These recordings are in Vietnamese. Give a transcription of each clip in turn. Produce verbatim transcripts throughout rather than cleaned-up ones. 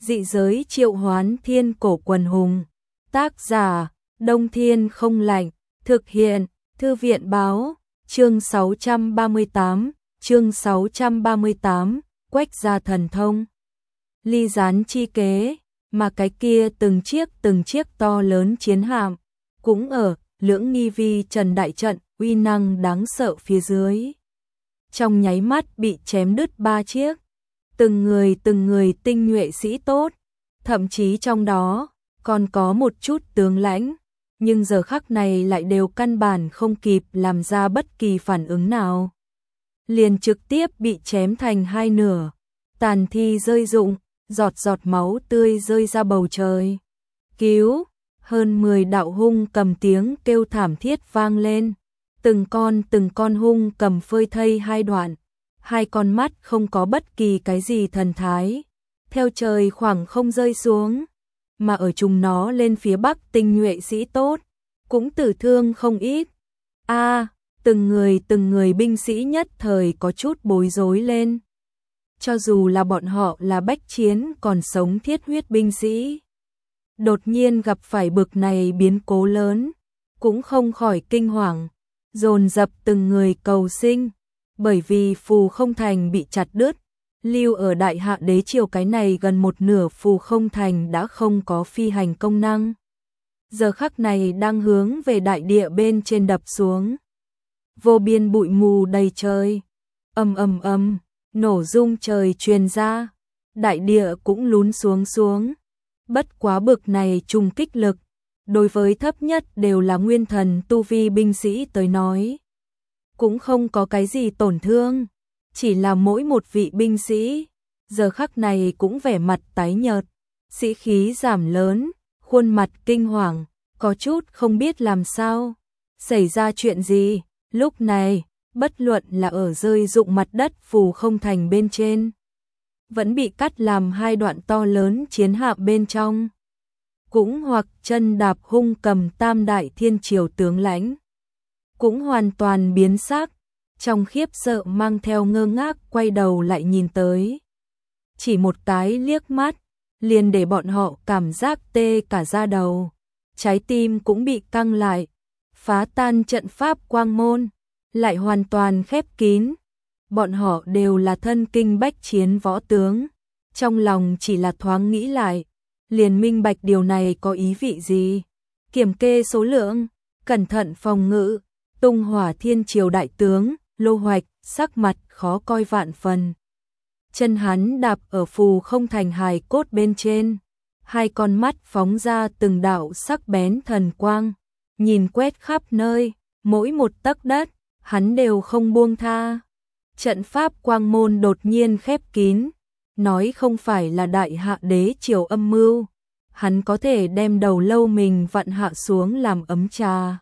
Dị giới triệu hoán thiên cổ quần hùng. Tác giả, Đông Thiên không lạnh. Thực hiện, Thư viện báo. Chương sáu trăm ba mươi tám, chương sáu trăm ba mươi tám, Quách gia thần thông. Ly gián chi kế, mà cái kia từng chiếc từng chiếc to lớn chiến hạm, cũng ở Lưỡng Nghi Vi Trần đại trận, uy năng đáng sợ phía dưới. Trong nháy mắt bị chém đứt ba chiếc, từng người từng người tinh nhuệ sĩ tốt, thậm chí trong đó còn có một chút tướng lãnh, nhưng giờ khắc này lại đều căn bản không kịp làm ra bất kỳ phản ứng nào. Liền trực tiếp bị chém thành hai nửa, tàn thi rơi rụng, giọt giọt máu tươi rơi ra bầu trời. Cứu! Hơn mười đạo hung cầm tiếng kêu thảm thiết vang lên, từng con từng con hung cầm phơi thây hai đoạn, hai con mắt không có bất kỳ cái gì thần thái, theo trời khoảng không rơi xuống, mà ở chúng nó lên phía bắc tinh nhuệ sĩ tốt, cũng tử thương không ít. A, à, từng người từng người binh sĩ nhất thời có chút bối rối lên. Cho dù là bọn họ là bách chiến còn sống thiết huyết binh sĩ, đột nhiên gặp phải bực này biến cố lớn, cũng không khỏi kinh hoàng, dồn dập từng người cầu sinh, bởi vì phù không thành bị chặt đứt, lưu ở Đại Hạ Đế triều cái này gần một nửa phù không thành đã không có phi hành công năng. Giờ khắc này đang hướng về đại địa bên trên đập xuống. Vô biên bụi mù đầy trời, ầm ầm ầm, nổ rung trời truyền ra, đại địa cũng lún xuống xuống. Bất quá bực này trùng kích lực, đối với thấp nhất đều là nguyên thần tu vi binh sĩ tới nói, cũng không có cái gì tổn thương, chỉ là mỗi một vị binh sĩ, giờ khắc này cũng vẻ mặt tái nhợt, sĩ khí giảm lớn, khuôn mặt kinh hoàng, có chút không biết làm sao, xảy ra chuyện gì. Lúc này, bất luận là ở rơi rụng mặt đất phù không thành bên trên, vẫn bị cắt làm hai đoạn to lớn chiến hạm bên trong, cũng hoặc chân đạp hung cầm tam đại thiên triều tướng lãnh, cũng hoàn toàn biến sắc, trong khiếp sợ mang theo ngơ ngác quay đầu lại nhìn tới. Chỉ một cái liếc mắt, liền để bọn họ cảm giác tê cả da đầu, trái tim cũng bị căng lại, phá tan trận pháp quang môn, lại hoàn toàn khép kín. Bọn họ đều là thân kinh bách chiến võ tướng, trong lòng chỉ là thoáng nghĩ lại, liền minh bạch điều này có ý vị gì. Kiểm kê số lượng, cẩn thận phòng ngự, Tung Hỏa Thiên Triều đại tướng, Lô Hoạch, sắc mặt khó coi vạn phần. Chân hắn đạp ở phù không thành hài cốt bên trên, hai con mắt phóng ra từng đạo sắc bén thần quang, nhìn quét khắp nơi, mỗi một tấc đất, hắn đều không buông tha. Trận pháp quang môn đột nhiên khép kín, nói không phải là Đại Hạ Đế triều âm mưu, hắn có thể đem đầu lâu mình vặn hạ xuống làm ấm trà.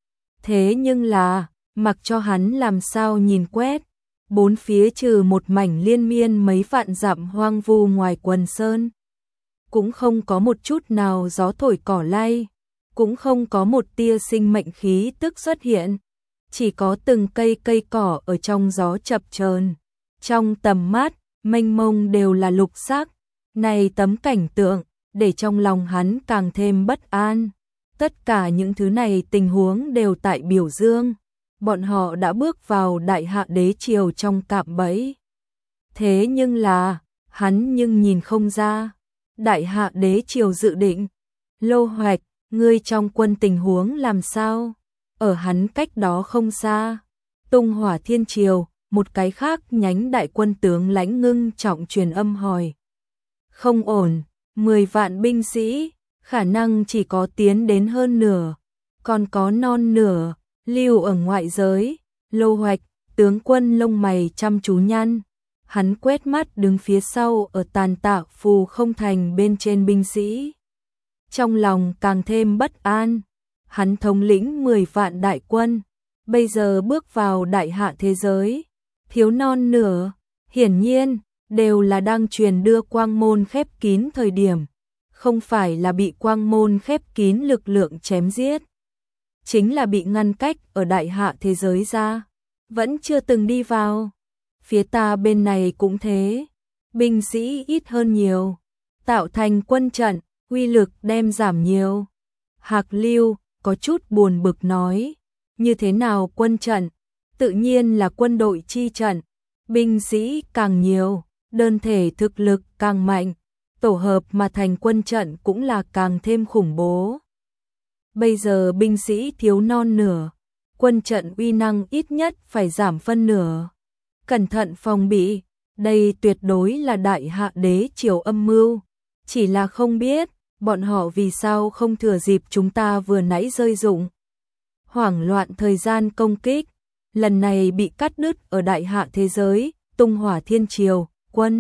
Thế nhưng là, mặc cho hắn làm sao nhìn quét, bốn phía trừ một mảnh liên miên mấy vạn dặm hoang vu ngoài quần sơn, cũng không có một chút nào gió thổi cỏ lay, cũng không có một tia sinh mệnh khí tức xuất hiện. Chỉ có từng cây cây cỏ ở trong gió chập chờn, trong tầm mắt, mênh mông đều là lục sắc. Này tấm cảnh tượng, để trong lòng hắn càng thêm bất an. Tất cả những thứ này tình huống đều tại biểu dương, bọn họ đã bước vào Đại Hạ Đế triều trong cạm bẫy. Thế nhưng là, hắn nhưng nhìn không ra, Đại Hạ Đế triều dự định. Lô Hoạch, ngươi trong quân tình huống làm sao? Ở hắn cách đó không xa, Tung Hỏa Thiên Triều, một cái khác nhánh đại quân tướng lãnh ngưng trọng truyền âm hỏi. Không ổn, mười vạn binh sĩ, khả năng chỉ có tiến đến hơn nửa, còn có non nửa, lưu ở ngoại giới. Lô Hoạch, tướng quân lông mày chăm chú nhăn, hắn quét mắt đứng phía sau ở tàn tạ phù không thành bên trên binh sĩ. Trong lòng càng thêm bất an. Hắn thống lĩnh mười vạn đại quân, bây giờ bước vào Đại Hạ thế giới, thiếu non nửa, hiển nhiên, đều là đang truyền đưa quang môn khép kín thời điểm, không phải là bị quang môn khép kín lực lượng chém giết, chính là bị ngăn cách ở Đại Hạ thế giới ra, vẫn chưa từng đi vào. Phía ta bên này cũng thế, binh sĩ ít hơn nhiều, tạo thành quân trận, uy lực đem giảm nhiều. Hạc Lưu có chút buồn bực nói, như thế nào quân trận? Tự nhiên là quân đội chi trận, binh sĩ càng nhiều, đơn thể thực lực càng mạnh, tổ hợp mà thành quân trận cũng là càng thêm khủng bố. Bây giờ binh sĩ thiếu non nửa, quân trận uy năng ít nhất phải giảm phân nửa. Cẩn thận phòng bị, đây tuyệt đối là đại hạ đế triều âm mưu, chỉ là không biết bọn họ vì sao không thừa dịp chúng ta vừa nãy rơi dụng. Hoảng loạn thời gian công kích, lần này bị cắt đứt ở đại hạ thế giới, Tung Hỏa Thiên Triều, quân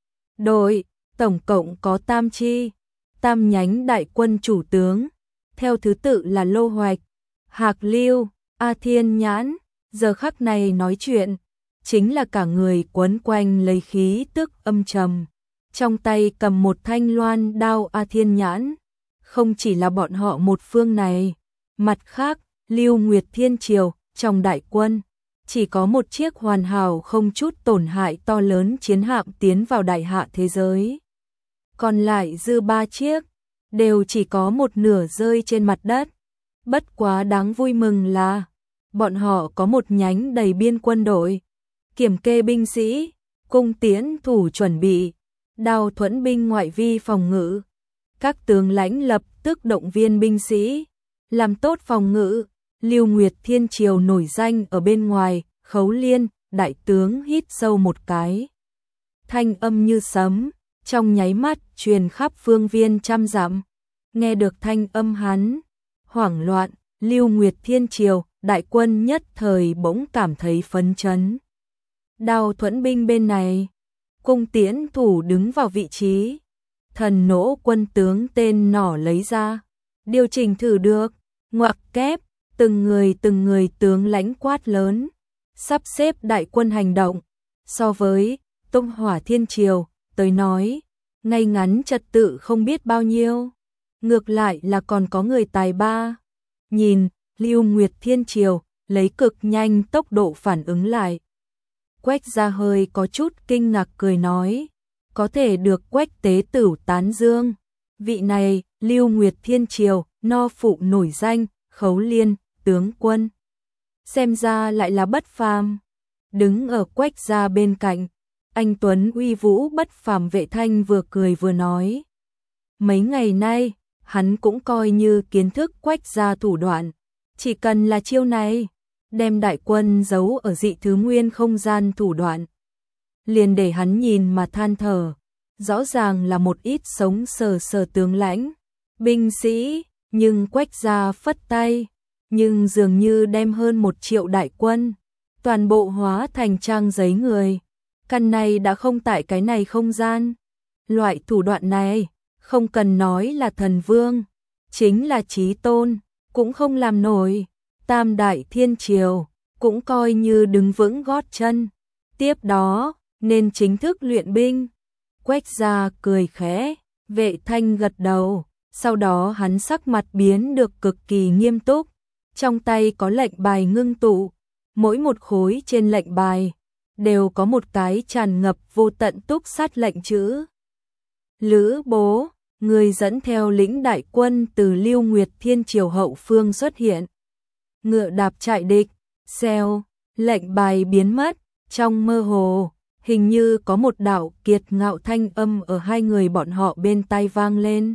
đội, tổng cộng có tam chi, tam nhánh đại quân chủ tướng, theo thứ tự là Lô Hoạch, Hạc Lưu, A Thiên Nhãn, giờ khắc này nói chuyện, chính là cả người quấn quanh lấy khí tức âm trầm, trong tay cầm một thanh loan đao. A Thiên Nhãn, không chỉ là bọn họ một phương này, mặt khác, Lưu Nguyệt Thiên Triều, trong đại quân, chỉ có một chiếc hoàn hảo không chút tổn hại to lớn chiến hạm tiến vào đại hạ thế giới. Còn lại dư ba chiếc, đều chỉ có một nửa rơi trên mặt đất. Bất quá đáng vui mừng là, bọn họ có một nhánh đầy biên quân đội, kiểm kê binh sĩ, cung tiễn thủ chuẩn bị, đao thuẫn binh ngoại vi phòng ngự. Các tướng lãnh lập tức động viên binh sĩ, làm tốt phòng ngự. Lưu Nguyệt Thiên Triều nổi danh ở bên ngoài, Khấu Liên, đại tướng hít sâu một cái. Thanh âm như sấm, trong nháy mắt truyền khắp phương viên trăm dặm. Nghe được thanh âm hắn, hoảng loạn, Lưu Nguyệt Thiên Triều, đại quân nhất thời bỗng cảm thấy phấn chấn. Đao thuẫn binh bên này, cung tiễn thủ đứng vào vị trí, thần nỗ quân tướng tên nỏ lấy ra, điều chỉnh thử được, ngoặc kép, từng người từng người tướng lãnh quát lớn, sắp xếp đại quân hành động. So với Tung Hỏa Thiên Triều tới nói, ngay ngắn trật tự không biết bao nhiêu, ngược lại là còn có người tài ba. Nhìn Lưu Nguyệt Thiên Triều lấy cực nhanh tốc độ phản ứng lại, Quách Gia hơi có chút kinh ngạc cười nói, có thể được Quách tế tử tán dương, vị này Lưu Nguyệt Thiên Triều no phụ nổi danh, Khấu Liên tướng quân, xem ra lại là bất phàm. Đứng ở Quách Gia bên cạnh, anh tuấn uy vũ bất phàm Vệ Thanh vừa cười vừa nói, mấy ngày nay hắn cũng coi như kiến thức Quách Gia thủ đoạn, chỉ cần là chiêu này, đem đại quân giấu ở dị thứ nguyên không gian thủ đoạn, liền để hắn nhìn mà than thở. Rõ ràng là một ít sống sờ sờ tướng lãnh, binh sĩ, nhưng Quách Gia phất tay, nhưng dường như đem hơn một triệu đại quân, toàn bộ hóa thành trang giấy người. Căn này đã không tại cái này không gian. Loại thủ đoạn này, không cần nói là thần vương, chính là chí tôn, cũng không làm nổi. Tam Đại Thiên Triều, cũng coi như đứng vững gót chân. Tiếp đó, nên chính thức luyện binh. Quách Gia cười khẽ, Vệ Thanh gật đầu, sau đó hắn sắc mặt biến được cực kỳ nghiêm túc. Trong tay có lệnh bài ngưng tụ, mỗi một khối trên lệnh bài đều có một cái tràn ngập vô tận túc sát lệnh chữ. Lữ Bố, người dẫn theo lĩnh đại quân từ Lưu Nguyệt Thiên Triều hậu phương xuất hiện. Ngựa đạp trại địch, xèo, lệnh bài biến mất, trong mơ hồ, hình như có một đạo kiệt ngạo thanh âm ở hai người bọn họ bên tai vang lên.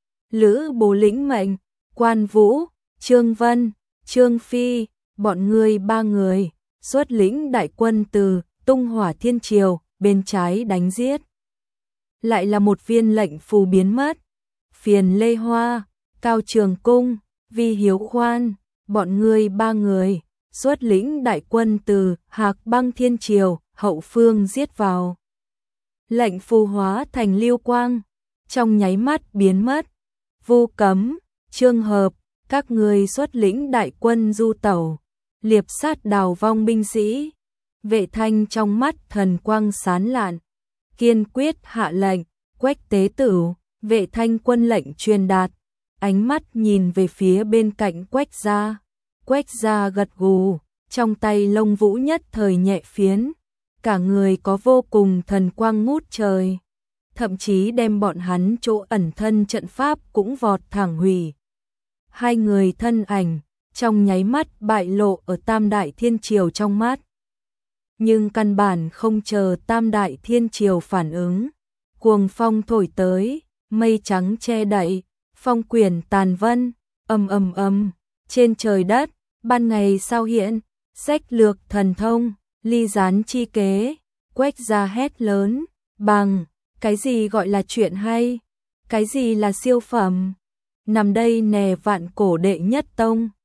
Lữ Bố lĩnh mệnh, Quan Vũ, Trương Vân, Trương Phi, bọn người ba người, xuất lĩnh đại quân từ Tung Hỏa Thiên Triều, bên trái đánh giết. Lại là một viên lệnh phù biến mất. Phiền Lê Hoa, Cao Trường Cung, Vi Hiếu Khoan, bọn người ba người, xuất lĩnh đại quân từ Hạc Băng Thiên Triều, hậu phương giết vào. Lệnh phù hóa thành lưu quang, trong nháy mắt biến mất. Vu Cấm, Trương Hợp, các người xuất lĩnh đại quân du tẩu, liệp sát đào vong binh sĩ. Vệ Thanh trong mắt thần quang sán lạn, kiên quyết hạ lệnh. Quách tế tử, Vệ Thanh quân lệnh truyền đạt, ánh mắt nhìn về phía bên cạnh Quách Gia. Quách Gia gật gù, trong tay lông vũ nhất thời nhẹ phiến, cả người có vô cùng thần quang ngút trời. thậm chí đem bọn hắn chỗ ẩn thân trận pháp cũng vọt thẳng hủy. Hai người thân ảnh trong nháy mắt bại lộ ở Tam Đại Thiên Triều trong mắt. Nhưng căn bản không chờ Tam Đại Thiên Triều phản ứng, cuồng phong thổi tới, mây trắng che đậy, phong quyển tàn vân, ầm ầm ầm, trên trời đất, ban ngày sao hiện, sách lược thần thông, ly gián chi kế, Quách gia hét lớn, bằng, cái gì gọi là chuyện hay, cái gì là siêu phẩm, nằm đây nè vạn cổ đệ nhất tông.